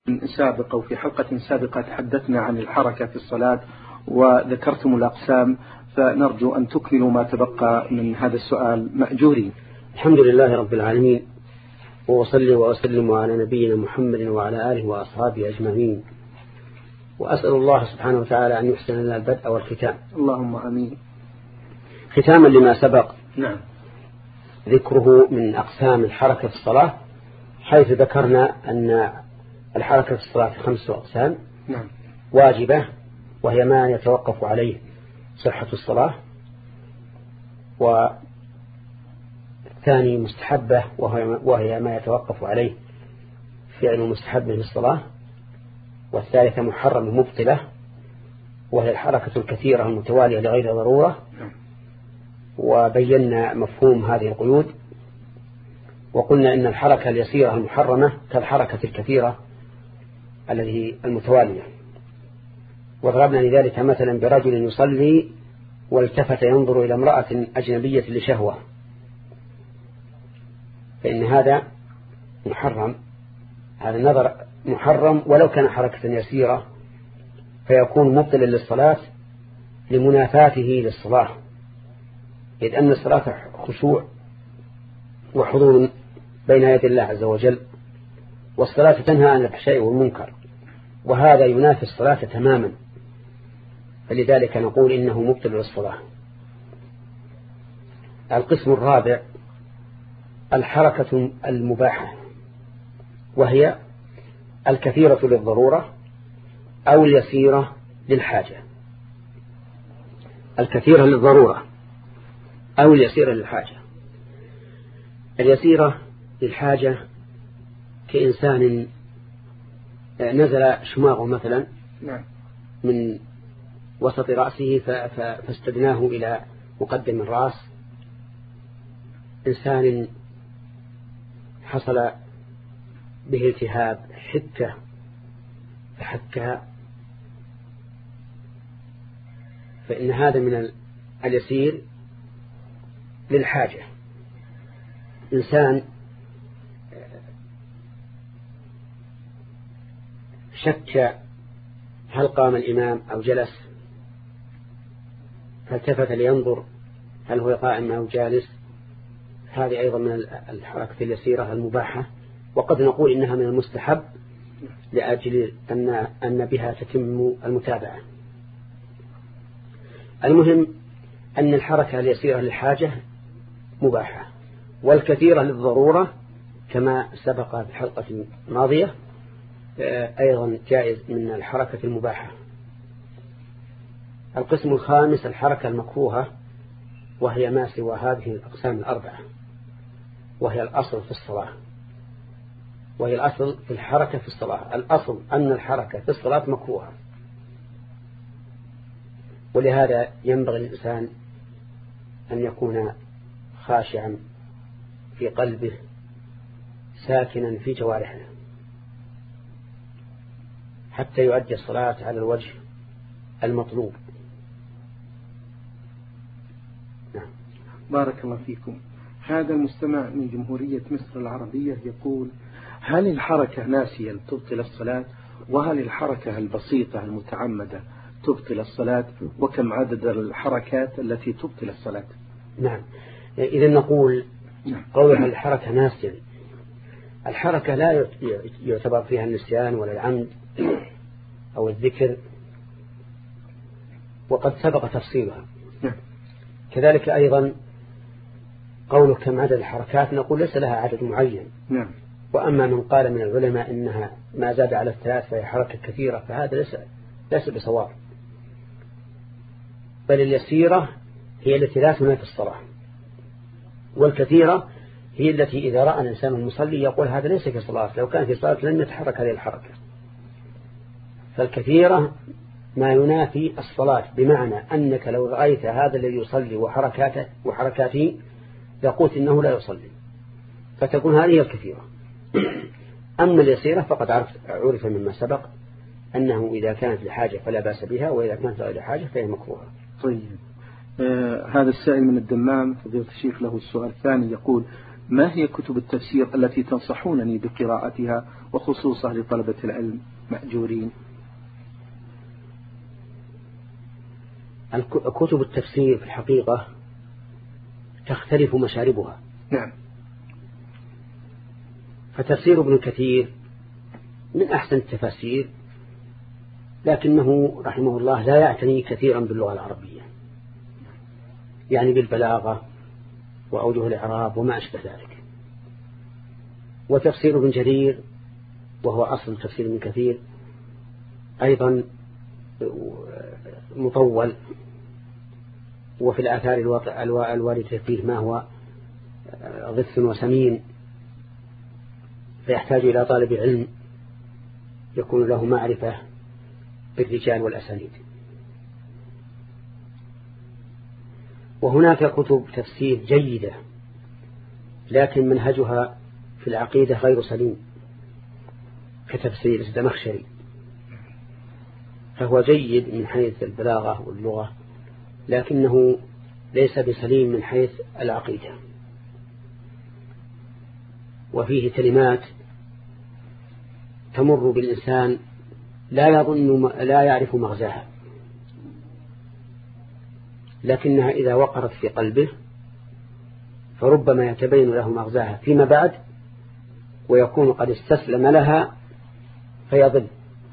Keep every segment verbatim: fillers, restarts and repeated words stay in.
سابقة وفي حلقة سابقة تحدثنا عن الحركة في الصلاة وذكرتم الأقسام، فنرجو أن تكملوا ما تبقى من هذا السؤال مأجورين. الحمد لله رب العالمين، وأصلي وأسلم على نبينا محمد وعلى آله وأصحابه أجمعين، وأسأل الله سبحانه وتعالى أن يحسن لنا البدء والختام. اللهم آمين. ختاما لما سبق نعم ذكره من أقسام الحركة في الصلاة، حيث ذكرنا أن الحركة في الصلاة خمس أقسام. نعم. واجبة وهي ما يتوقف عليه صحة الصلاة، والثاني مستحبة وهي ما يتوقف عليه فعل مستحب في الصلاة، والثالثة محرم مبطلة وهي الحركة الكثيرة المتوالية لغير ضرورة. وبينا مفهوم هذه القيود، وقلنا إن الحركة اليسيرة المحرمة كالحركة الكثيرة التي المتوالية، وضربنا لذلك مثلا برجل يصلي والتفت ينظر إلى امرأة أجنبية لشهوة، فإن هذا محرم، هذا النظر محرم ولو كان حركة يسيرة، فيكون مبطلا للصلاة لمنافاته للصلاة، إذ أن الصلاة خشوع وحضور بين يدي الله عز وجل، والصلاة تنهى عن الفحشاء والمنكر، وهذا ينافي الصلاة تماما، فلذلك نقول إنه مبطل للصلاة. القسم الرابع الحركة المباحة، وهي الكثيرة للضرورة أو اليسيرة للحاجة. الكثيرة للضرورة أو اليسيرة للحاجة. اليسيرة للحاجة كإنسان نزل شماغه مثلا من وسط رأسه فاستدناه إلى مقدم الرأس، إنسان حصل به التهاب حكة فحكها، فإن هذا من اليسير للحاجة. إنسان شك هل قام الإمام أو جلس فالتفت لينظر هل هو قائم أو جالس، هذه أيضا من الحركة اليسيرة المباحة، وقد نقول إنها من المستحب لأجل أن, أن بها تتم المتابعة. المهم أن الحركة اليسيرة للحاجة مباحة، والكثيرة للضرورة كما سبق في الحلقة الماضية أيضا جائز من الحركة المباحة. القسم الخامس الحركة المكروهة، وهي ما سوى هذه الأقسام الأربعة، وهي الأصل في الصلاة، وهي الأصل في الحركة في الصلاة. الأصل أن الحركة في الصلاة مكروهة، ولهذا ينبغي الإنسان أن يكون خاشعا في قلبه ساكنا في جوارحه حتى يؤدي الصلاة على الوجه المطلوب. نعم. بارك الله فيكم. هذا المستمع من جمهورية مصر العربية يقول: هل الحركة ناسية تبطل الصلاة؟ وهل الحركة البسيطة المتعمدة تبطل الصلاة؟ وكم عدد الحركات التي تبطل الصلاة؟ نعم. إذا نقول قولها الحركة ناسية، الحركة لا يعتبر فيها النسيان ولا العمد أو الذكر، وقد سبق تفصيلها. كذلك أيضا قوله كم عدد الحركات، نقول ليس لها عدد معين. نعم. وأما من قال من العلماء إنها ما زاد على الثلاث فهي حركة كثيرة، فهذا ليس ليس بصواب، بل اليسيرة هي التي لا تنافي الصلاة، والكثيرة هي التي إذا رأى الإنسان المصلي يقول هذا ليس في صلاة، لو كان في صلاة لن يتحرك هذه الحركة. فالكثيرة ما ينافي الصلاة، بمعنى أنك لو رأيت هذا الذي يصلي وحركاته وحركاته يقول إنه لا يصلي، فتكون هذه الكثيرة. أما اليسيرة فقد عرف مما سبق أنه إذا كانت لحاجة فلا بأس بها، وإذا كانت غير حاجة فهي مكروهة. طيب. آه هذا السائل من الدمام فضيلة الشيخ له السؤال الثاني يقول: ما هي كتب التفسير التي تنصحونني بقراءتها وخصوصا لطلبة العلم مأجورين؟ كتب التفسير في الحقيقة تختلف مشاربها. نعم. فتفسير ابن كثير من أحسن التفاسير، لكنه رحمه الله لا يعتني كثيرا باللغة العربية، يعني بالبلاغة وأوجه الإعراب وما أشبه ذلك. وتفسير ابن جرير وهو أصل تفسير ابن كثير أيضا مطول، وفي الآثار الواردة فيه ما هو غث وسمين، فيحتاج إلى طالب علم يكون له معرفة بالرجال والأسانيد. وهناك كتب تفسير جيدة لكن منهجها في العقيدة غير سليم، كتفسير الزمخشري، فهو جيد من حيث البلاغة واللغة لكنه ليس بسليم من حيث العقيدة، وفيه كلمات تمر بالإنسان لا يظن لا يعرف مغزاها، لكنها إذا وقرت في قلبه فربما يتبين له مغزاها فيما بعد ويكون قد استسلم لها فيضل.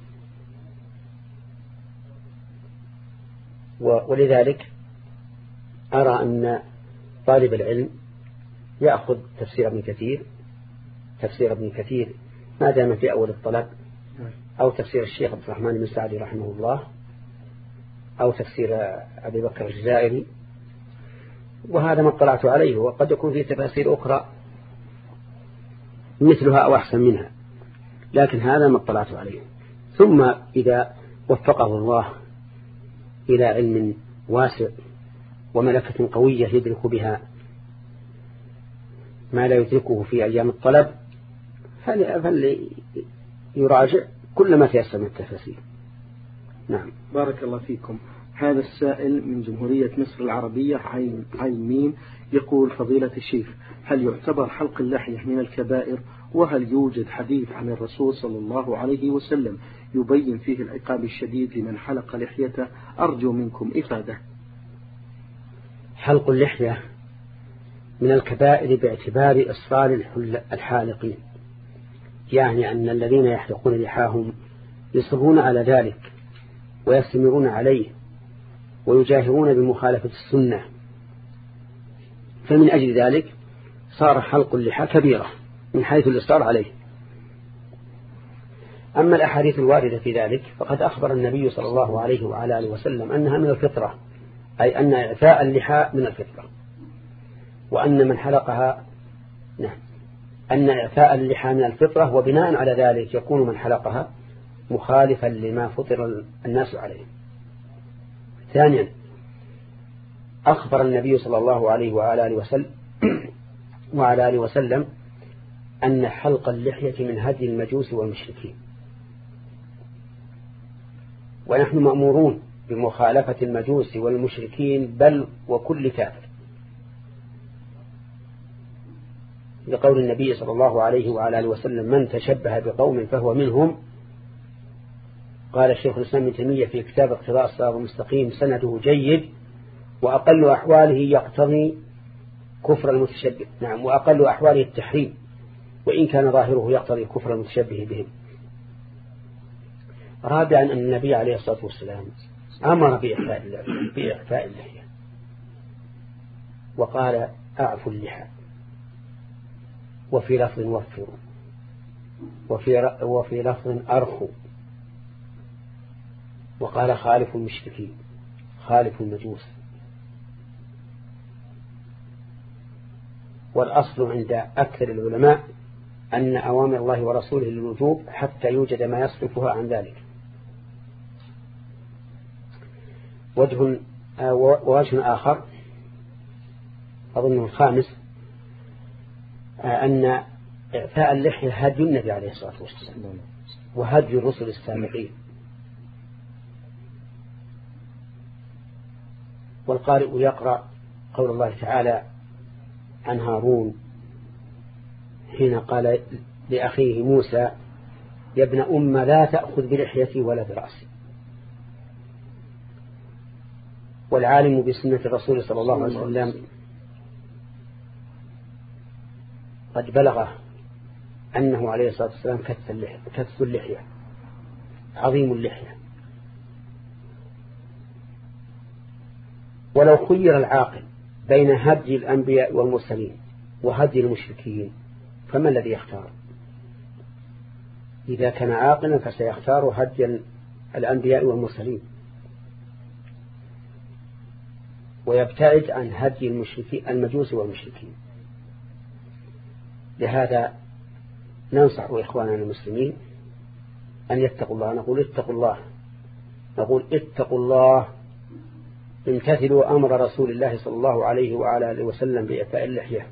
ولذلك أرى أن طالب العلم يأخذ تفسير ابن كثير تفسير ابن كثير ما دام في أول الطلب، أو تفسير الشيخ عبد الرحمن بن سعدي رحمه الله، أو تفسير أبي بكر الجزائري، وهذا ما اطلعت عليه، وقد يكون في تفاسير أخرى مثلها أو أحسن منها، لكن هذا ما اطلعت عليه. ثم إذا وفقه الله إلى علم واسع وملكة قوية يدرك بها ما لا يدركه في أيام الطلب فليراجع كل ما تيسر من التفاسير. نعم. بارك الله فيكم. هذا السائل من جمهورية مصر العربية عين عين ميم يقول: فضيلة الشيخ، هل يعتبر حلق اللحية من الكبائر؟ وهل يوجد حديث عن الرسول صلى الله عليه وسلم يبين فيه العقاب الشديد لمن حلق لحيته؟ أرجو منكم إفادة. حلق اللحية من الكبائر باعتبار إصرار الحالقين، يعني أن الذين يحلقون لحاهم يصرون على ذلك ويستمرون عليه ويجاهرون بمخالفة السنة، فمن أجل ذلك صار حلق اللحى كبيرة من حيث الإصرار عليه. أما الأحاديث الواردة في ذلك فقد أخبر النبي صلى الله عليه وعلى آله وسلم أنها من الفطرة، أي أن إعفاء اللحى من الفطرة، وأن من حلقها نعم أن إعفاء اللحى من الفطرة، وبناء على ذلك يكون من حلقها مخالفا لما فطر الناس عليه. ثانيا، أخبر النبي صلى الله عليه وعلى آله وسلم وعلى آله وسلم أن حلق اللحية من هدي المجوس والمشركين، ونحن مأمورون بمخالفة المجوس والمشركين بل وكل كافر، لقول النبي صلى الله عليه وعلى آله وسلم: من تشبه بقوم فهو منهم. قال الشيخ الإسلام ابن تيمية في كتاب اقتضاء الصراط المستقيم: سنده جيد، وأقل أحواله يقتضي كفر المتشبه. نعم، وأقل أحواله التحريم، وإن كان ظاهره يقتضي كفر المتشبه بهم. رابعا، أن النبي عليه الصلاة والسلام أمر بإعفاء اللحية وقال: أعفوا اللحى، وفي لفظ وفروا، وفي, وفي لفظ أرخوا، وقال: خالفوا المشركين، خالفوا المجوس. والأصل عند أكثر العلماء أن أوامر الله ورسوله للوجوب حتى يوجد ما يصرفها عن ذلك. وجه ووجه آخر أظنه الخامس، أن إعفاء اللحية هدي النبي عليه الصلاة والسلام وهدي الرسل السابقين. والقارئ يقرأ قول الله تعالى عن هارون: حين قال لأخيه موسى يا ابن أم لا تأخذ بلحيتي ولا برأسي. والعالم بسنة الرسول صلى الله عليه وسلم قد بلغه أنه عليه الصلاة والسلام كث اللحية عظيم اللحية. ولو خير العاقل بين هدي الأنبياء والمرسلين وهدي المشركين فما الذي يختار؟ إذا كان عاقلا فسيختار هدي الأنبياء والمرسلين ويبتعد عن هدي المشركين المجوس والمشركين. لهذا ننصح إخواننا المسلمين أن يتقوا الله. نقول اتقوا الله نقول اتقوا الله امتثلوا أمر رسول الله صلى الله عليه وعلى آله وسلم بإعفاء اللحية.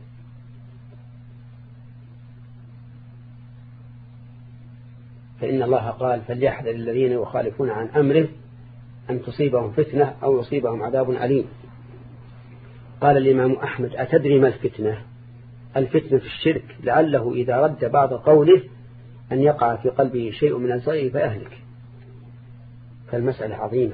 فإن الله قال فليحذر الذين يخالفون عن أمره أن تصيبهم فتنة أو يصيبهم عذاب أليم. قال الإمام أحمد أتدري ما الفتنة؟ الفتنة في الشرك لعله إذا رد بعض قوله أن يقع في قلبه شيء من الزيغ فيهلك. فالمسألة عظيمة.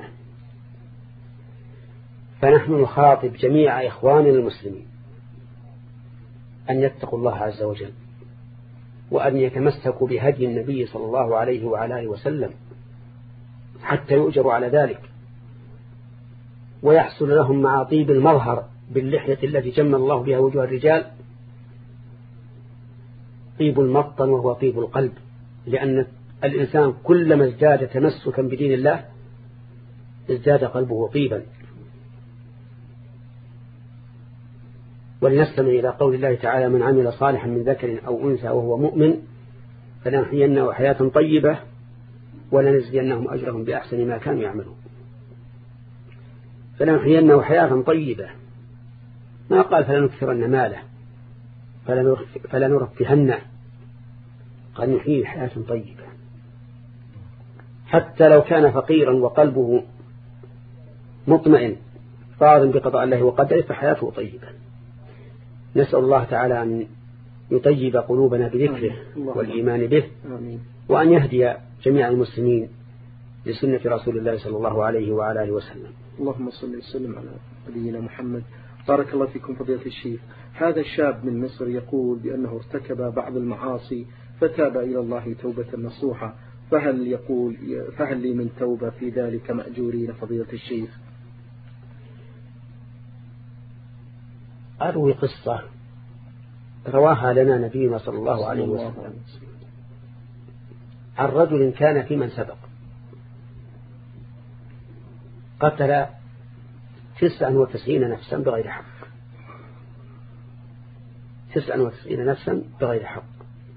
فنحن نخاطب جميع إخواننا المسلمين أن يتقوا الله عز وجل وأن يتمسكوا بهدي النبي صلى الله عليه وعلى آله وسلم حتى يؤجروا على ذلك ويحصل لهم مع طيب المظهر باللحية التي جمل الله بها وجوه الرجال طيب المطن وهو طيب القلب. لأن الإنسان كلما ازداد تمسكا بدين الله ازداد قلبه طيبا. ولنستمع إلى قول الله تعالى من عمل صالحا من ذكر أو أنثى وهو مؤمن فلنحيينه حياة طيبة ولنجزينهم أجرهم بأحسن ما كانوا يعملون. فلنحيينه حياة طيبة ما قال فلنكثرن ماله فلنرفهنه قال نحيي حياة طيبة. حتى لو كان فقيرا وقلبه مطمئن راض بقضاء الله وقدره فحياته طيبة. نسأل الله تعالى أن يطيب قلوبنا بذكره والإيمان به وأن يهدي جميع المسلمين لسنة رسول الله صلى الله عليه وعلى آله وسلم. اللهم صل وسلم على نبينا محمد. بارك الله فيكم فضيلة الشيخ. هذا الشاب من مصر يقول بأنه ارتكب بعض المعاصي فتاب إلى الله توبة نصوحة فهل يقول فهل لي من توبة في ذلك مأجورين فضيلة الشيخ؟ أروي قصة رواها لنا نبينا صلى الله عليه وسلم عن رجل كان في من سبق قتل تسعا وتسعين نفسا بغير حق تسعا وتسعين نفسا بغير حق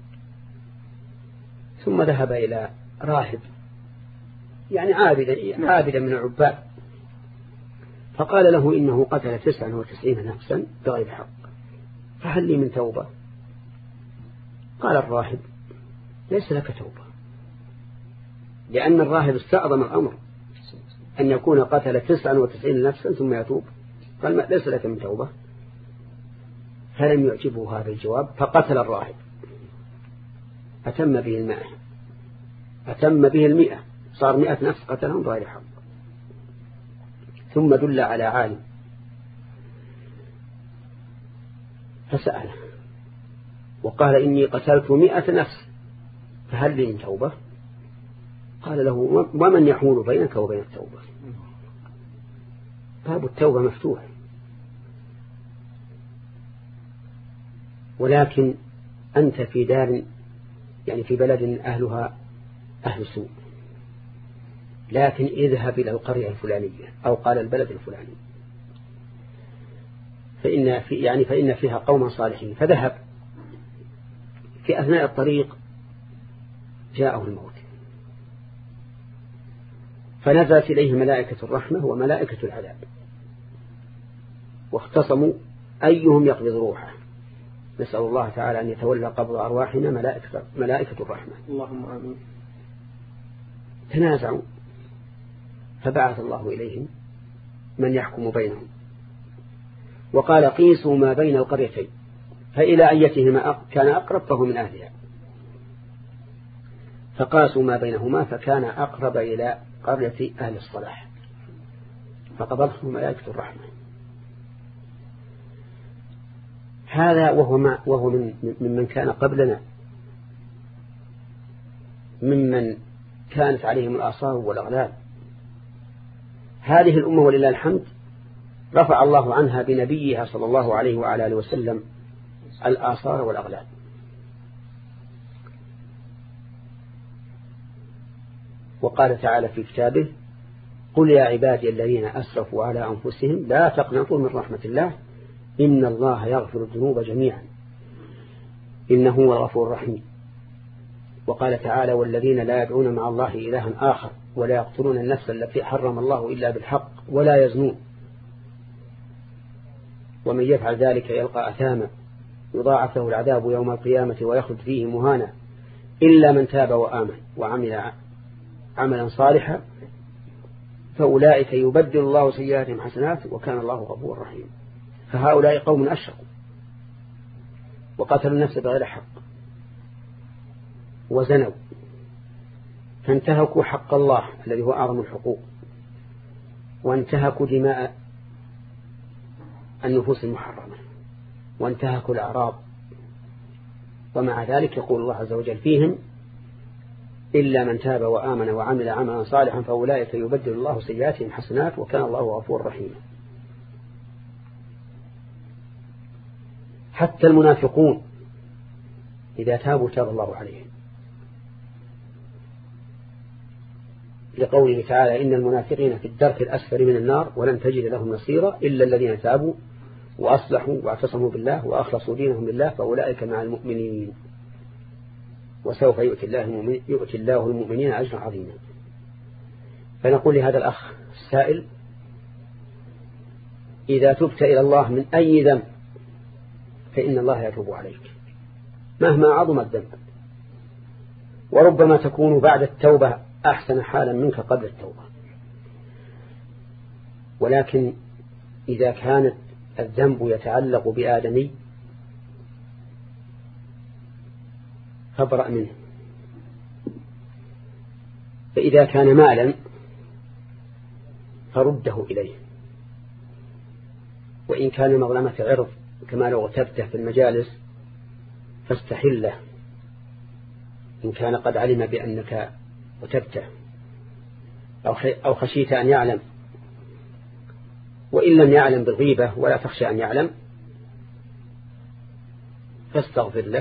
ثم ذهب إلى راهب يعني عابدا عابدا من العباد فقال له إنه قتل تسعا وتسعين نفسا بغير حق فهل لي من توبة؟ قال الراهب ليس لك توبة لأن الراهب استعظم الأمر أن يكون قتل تسعا وتسعين نفسا ثم يتوب قال ليس لك من توبة. فلم يعجبه هذا الجواب فقتل الراهب أتم به المئة أتم به المئة صار مئة نفس قتلهم بغير حق. ثم دل على عالم فسأله وقال إني قتلت مئة نفس فهل لي من توبة؟ قال له ومن يحول بينك وبين التوبة؟ باب التوبة مفتوح ولكن أنت في دار يعني في بلد أهلها أهل سوء لكن اذهب إلى القرية الفلانية أو قال البلد الفلاني فإن في يعني فإن فيها قوما صالحين. فذهب في أثناء الطريق جاءه الموت فنزلت إليه ملائكة الرحمة وملائكة العذاب واختصموا أيهم يقبض روحه. نسأل الله تعالى أن يتولى قبض أرواحنا ملائكة, ملائكة الرحمة اللهم آمين. تنازعوا فبعث الله إليهم من يحكم بينهم وقال قيسوا ما بين القريتين فإلى أيتهما كان أقرب فهو من أهلها، فقاسوا ما بينهما فكان أقرب إلى قرية أهل الصلاح فقبضهم ملائكة الرحمة. هذا وهو, ما وهو من ممن كان قبلنا ممن كانت عليهم الآثار والأغلال. هذه الأمة ولله الحمد رفع الله عنها بنبيها صلى الله عليه وعلى آله وسلم الآثار والأغلال. وقال تعالى في كتابه: قل يا عبادي الذين أسرفوا على أنفسهم لا تقنطوا من رحمة الله إن الله يغفر الذنوب جميعا إنه هو الغفور الرحيم. وقال تعالى: والذين لا يدعون مع الله إلها آخر ولا يقتلون النفس التي حرم الله إلا بالحق ولا يزنون ومن يفعل ذلك يلقى أثاما يضاعف له العذاب يوم القيامة ويخلد فيه مهانا إلا من تاب وآمن وعمل عملا صالحا فأولئك يبدل الله سيئاتهم حسنات وكان الله غفورا رحيما. فهؤلاء قوم أشركوا وقتلوا النفس بغير حق وزنوا فانتهكوا حق الله الذي هو أعظم الحقوق وانتهكوا دماء النفوس المحرمة وانتهكوا الأعراض. ومع ذلك يقول الله عز وجل فيهم: إلا من تاب وآمن وعمل عملا صالحا فأولئك يبدل الله سيئاتهم حسنات وكان الله غفورا رحيما. حتى المنافقون إذا تابوا تاب الله عليهم، لقوله تعالى: إن المنافقين في الدرك الأسفل من النار ولن تجد لهم نصيرا إلا الذين تابوا وأصلحوا واعتصموا بالله وأخلصوا دينهم لله فأولئك مع المؤمنين وسوف يؤتي الله, يؤتي الله المؤمنين أجرا عظيما. فنقول لهذا الأخ السائل: إذا تبت إلى الله من أي ذنب فإن الله يتوب عليك مهما عظم الذنب، وربما تكون بعد التوبة أحسن حالا منك قبل التوبة. ولكن إذا كانت الذنب يتعلق بآدمي فابرأ منه. فإذا كان مالا فرده إليه، وإن كان مظلمة عرض كما لو اغتبته في المجالس فاستحله إن كان قد علم بأنك اغتبته أو خشيت أن يعلم. وإن لم يعلم بالغيبة ولا تخشى أن يعلم فاستغفر له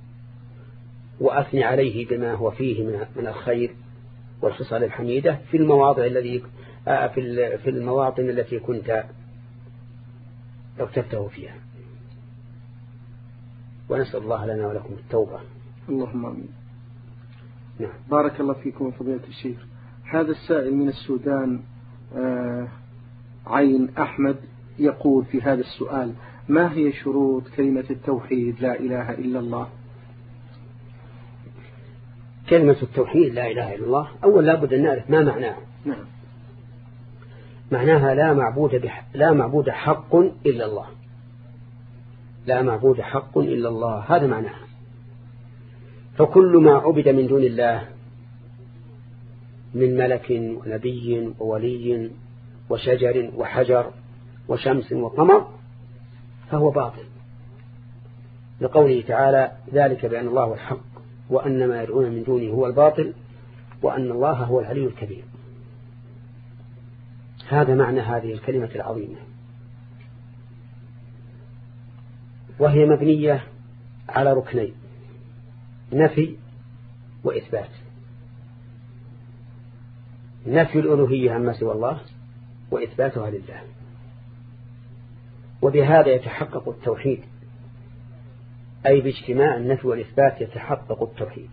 وأثني عليه بما هو فيه من الخير والخصال الحميدة في المواضع الذي في المواطن التي كنت اغتبته فيها. ونسأل الله لنا ولكم التوبة. اللهم آمين. نعم. بارك الله فيكم فضيلة الشيخ. هذا السائل من السودان آه عين أحمد يقول في هذا السؤال: ما هي شروط كلمة التوحيد لا إله إلا الله؟ كلمة التوحيد لا إله إلا الله أول لابد أن نعرف ما معناها. نعم. معناها لا معبود بح... لا معبود حق إلا الله. لا معبود حق إلا الله، هذا معناها. فكل ما عبد من دون الله من ملك ونبي وولي وشجر وحجر وشمس وقمر فهو باطل، لقوله تعالى: ذلك بأن الله الحق وأن ما يدعون من دونه هو الباطل وأن الله هو العلي الكبير. هذا معنى هذه الكلمة العظيمة، وهي مبنية على ركنين: نفي وإثبات. نفي الألوهية عما سوى الله وإثباتها لله، وبهذا يتحقق التوحيد، أي باجتماع النفي والإثبات يتحقق التوحيد.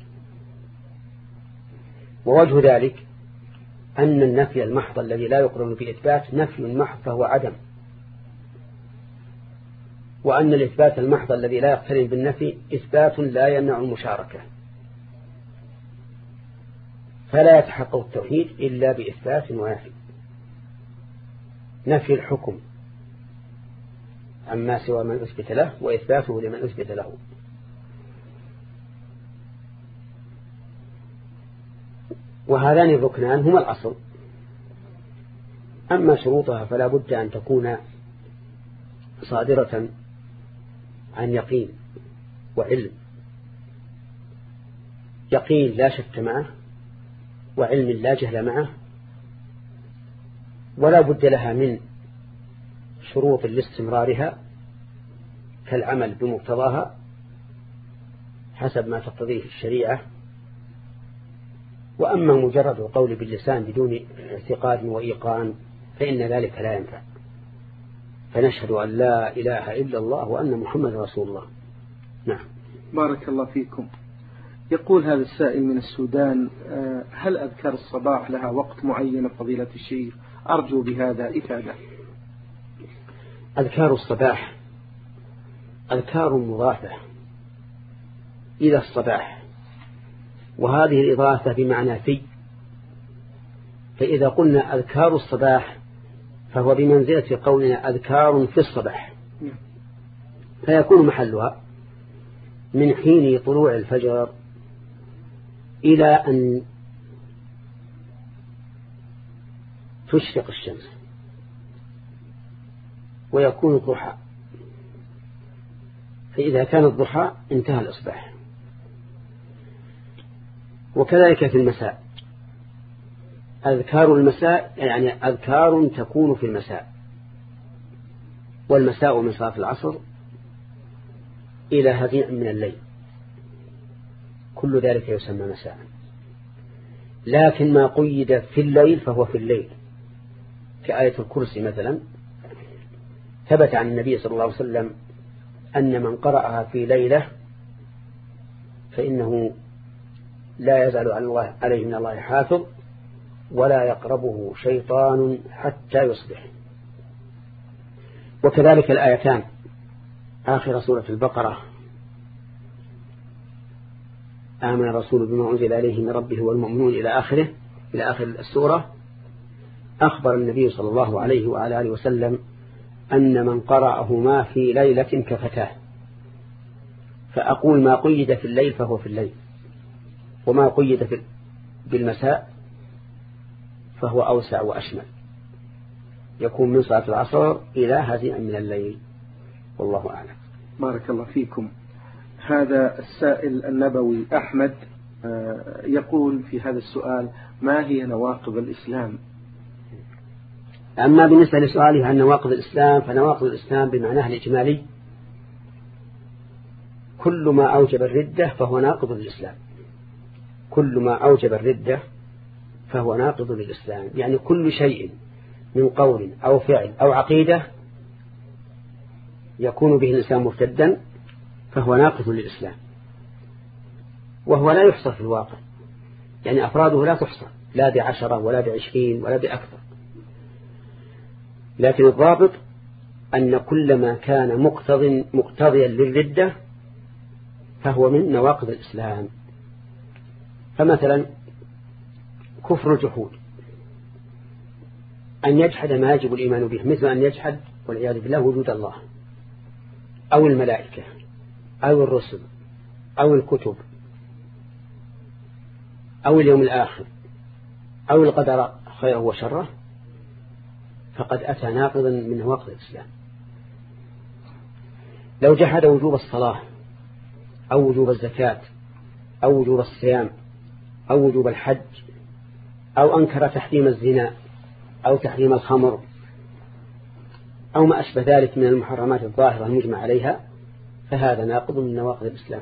ووجه ذلك أن النفي المحض الذي لا يقرن بإثبات نفي محض فهو عدم، وأن الإثبات المحض الذي لا يقترن بالنفي إثبات لا يمنع المشاركة. فلا يتحقق التوحيد إلا بإثبات ونفي. نفي الحكم عما سوى من أثبت له وإثباته لمن أثبت له. وهذان الركنان هما الأصل. أما شروطها فلا بد أن تكون صادرة عن يقين وعلم، يقين لا شك معه وعلم لا جهل معه، ولا بد لها من شروط لاستمرارها كالعمل بمقتضاها حسب ما تقتضيه الشريعة. وأما مجرد القول باللسان بدون اعتقاد وإيقان فإن ذلك لا ينفع. فنشهد أن لا إله إلا الله وأن محمد رسول الله. نعم. بارك الله فيكم. يقول هذا السائل من السودان: هل أذكار الصباح لها وقت معين فضيلة الشيخ؟ أرجو بهذا إفادة. أذكار الصباح أذكار مضافة إلى الصباح، وهذه الإضافة بمعنى في. فإذا قلنا أذكار الصباح فهو بمنزلة قولنا أذكار في الصباح، فيكون محلها من حين طلوع الفجر إلى أن تشرق الشمس ويكون الضحى. فإذا كان الضحى انتهى الإصباح. وكذلك في المساء أذكار المساء يعني أذكار تكون في المساء، والمساء من صلاة العصر إلى هديء من الليل، كل ذلك يسمى مساء. لكن ما قيد في الليل فهو في الليل، كآية الكرسي مثلا ثبت عن النبي صلى الله عليه وسلم أن من قرأها في ليلة فإنه لا يزال عليه من الله حافظ ولا يقربه شيطان حتى يصبح. وكذلك الآيتان آخر سورة البقرة: آمن الرسول بما أنزل إليه من ربه والمؤمنون إلى آخره، إلى آخر السورة، أخبر النبي صلى الله عليه وعلى آله وسلم أن من قرأهما في ليلة كفتاه. فأقول ما قيد في الليل فهو في الليل، وما قيد في بالمساء فهو أوسع وأشمل، يكون من صلاة العصر إلى هزيئا من الليل، والله أعلم. بارك الله فيكم. هذا السائل النبوي أحمد يقول في هذا السؤال: ما هي نواقض الإسلام؟ أما بالنسبة لسؤاله عن نواقض الإسلام فنواقض الإسلام بمعناه الإجمالي كل ما أوجب الردة فهو ناقض للإسلام. كل ما أوجب الردة فهو ناقض للإسلام، يعني كل شيء من قول أو فعل أو عقيدة يكون به الإنسان مرتدا فهو ناقض للإسلام، وهو لا يحصى في الواقع، يعني أفراده لا تحصى، لا بعشرة ولا بعشرين ولا بأكثر. لكن الضابط أن كل ما كان مقتضي مقتضيا للردة فهو من نواقض الإسلام. فمثلا كفر الجحود، أن يجحد ما يجب الإيمان به، مثل أن يجحد والعياذ بالله وجود الله أو الملائكة أو الرسل أو الكتب أو اليوم الآخر أو القدر خيره وشره، فقد أتى ناقضا من نواقض الإسلام. لو جحد وجوب الصلاة أو وجوب الزكاة أو وجوب الصيام أو وجوب الحج أو أنكر تحريم الزنا أو تحريم الخمر أو ما أشبه ذلك من المحرمات الظاهرة المجمع عليها، فهذا ناقض من نواقض الإسلام.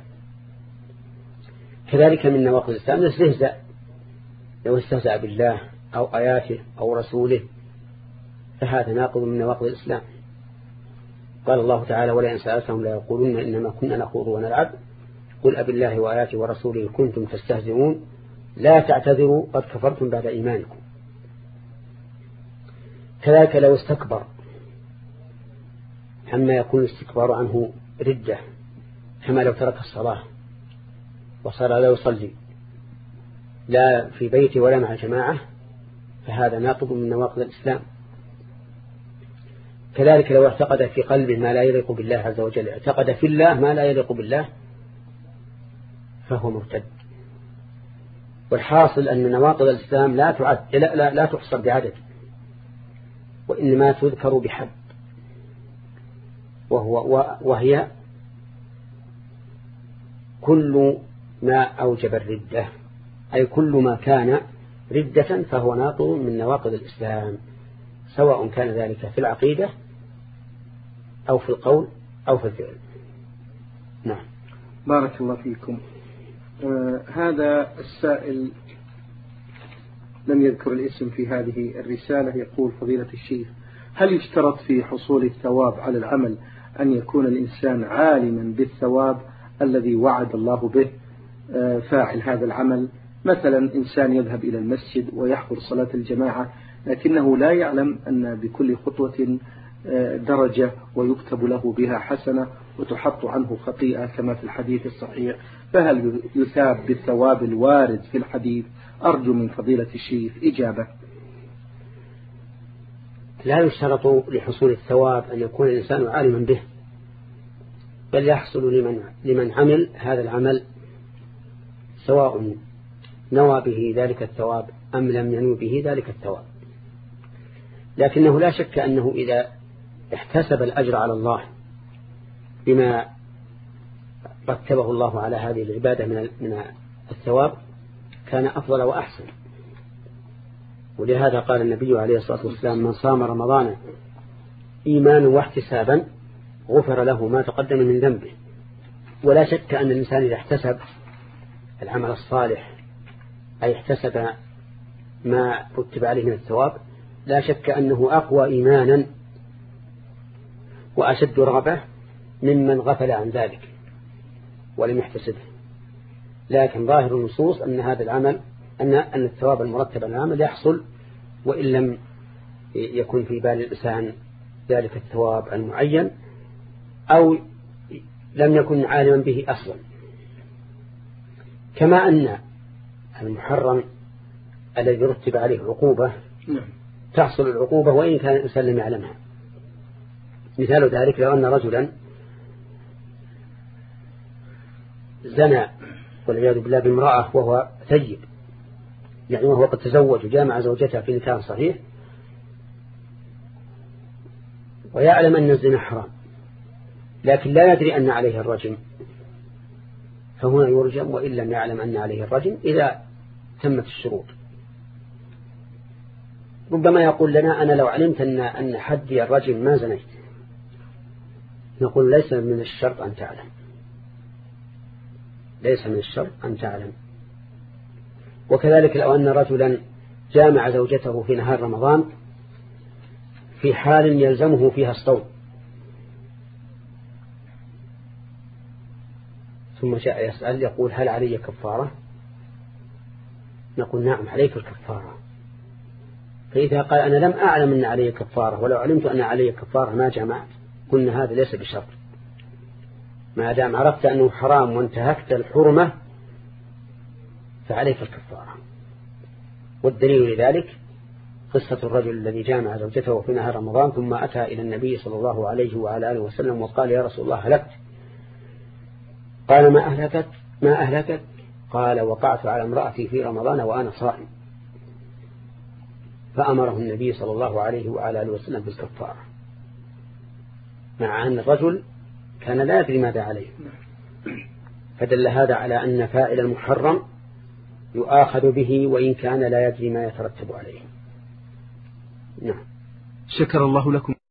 كذلك من نواقض الإسلام الاستهزاء، لو استهزأ بالله أو آياته أو رسوله فهذا ناقض من نواقض الإسلام. قال الله تعالى: ولئن سألتهم لا يقولون إنما كنا نخوض ونلعب قل أبالله وآياته ورسوله كنتم تستهزئون لا تعتذروا قد كفرتم بعد إيمانكم. كذلك لو استكبر، عما يكون الاستكبار عنه ردة، كما لو ترك الصلاة وصار لا يصلي لا في بيته ولا مع جماعة، فهذا ناقض من نواقض الإسلام. كذلك لو اعتقد في قلبه ما لا يليق بالله عز وجل، اعتقد في الله ما لا يليق بالله، فهو مرتد. والحاصل أن نواقض الإسلام لا تعد لا, لا, لا تحصر بعدد، وإنما تذكر بحد، وهو وهي كل ما أوجب الردة، أي كل ما كان ردة فهو ناقض من نواقض الإسلام، سواء كان ذلك في العقيدة أو في القول أو في الفعل. نعم. بارك الله فيكم. آه هذا السائل لم يذكر الاسم في هذه الرسالة، يقول: فضيلة الشيخ، هل يشترط في حصول الثواب على العمل أن يكون الإنسان عالما بالثواب الذي وعد الله به آه فاعل هذا العمل؟ مثلا إنسان يذهب إلى المسجد ويحضر صلاة الجماعة لكنه لا يعلم أن بكل خطوة درجة ويكتب له بها حسنة وتحط عنه خطيئة كما في الحديث الصحيح، فهل يثاب بالثواب الوارد في الحديث؟ أرجو من فضيلة الشيخ إجابة. لا يشترط لحصول الثواب أن يكون الإنسان عالما به، بل يحصل لمن, لمن عمل هذا العمل سواء نوى به ذلك الثواب أم لم ينوي به ذلك الثواب. لكنه لا شك أنه إذا احتسب الأجر على الله بما رتبه الله على هذه العبادة من الثواب كان أفضل وأحسن. ولهذا قال النبي عليه الصلاة والسلام: من صام رمضان إيمانا واحتسابا غفر له ما تقدم من ذنبه. ولا شك أن الإنسان إذا احتسب العمل الصالح أي احتسب ما رتب عليه من الثواب لا شك أنه أقوى إيمانا وأشد رغبة ممن غفل عن ذلك ولم يحتسبه. لكن ظاهر النصوص أن هذا العمل أن أن الثواب المرتب على العمل يحصل وإن لم يكن في بال الإنسان ذلك الثواب المعين أو لم يكن عالما به أصلا. كما أن المحرم الذي رتب عليه عقوبة تحصل العقوبة وإن كان الإنسان لم يعلمها. مثال ذلك لو أن رجلا زنى والعياذ بالله بامرأة وهو ثيب، يعني وهو قد تزوج وجامع زوجته في نكاح صحيح ويعلم أن الزنا حرام لكن لا يدري أن عليه الرجم، فهنا يرجم وإن لم يعلم أن عليه الرجم إذا تمت الشروط. ربما يقول لنا: أنا لو علمت أن أن حدي الرجم ما زنيت. نقول: ليس من الشرط أن تعلم، ليس من الشرط أن تعلم. وكذلك لو أن رجلا جامع زوجته في نهار رمضان في حال يلزمه فيها الصوم ثم جاء يسأل يقول: هل علي كفارة؟ نقول: نعم عليك الكفارة. فإذا قال: أنا لم أعلم أن علي كفارة ولو علمت أن علي كفارة ما جمعت، قلنا هذا ليس بشرط. ما دام عرفت أنه حرام وانتهكت الحرمة فعليك الكفارة. والدليل لذلك قصة الرجل الذي جامع زوجته في نهار رمضان ثم أتى إلى النبي صلى الله عليه وعلى آله وسلم وقال: يا رسول الله هلكت. قال: ما أهلكت ما أهلكت؟ قال: وقعت على امرأتي في رمضان وأنا صائم. فأمره النبي صلى الله عليه وعلى آله وسلم بالكفارة، مع أن الرجل كان لا يدري ماذا عليه. فدل هذا على أن فاعل المحرم يؤاخذ به وإن كان لا يدري ما يترتب عليه. نعم. شكر الله لكم.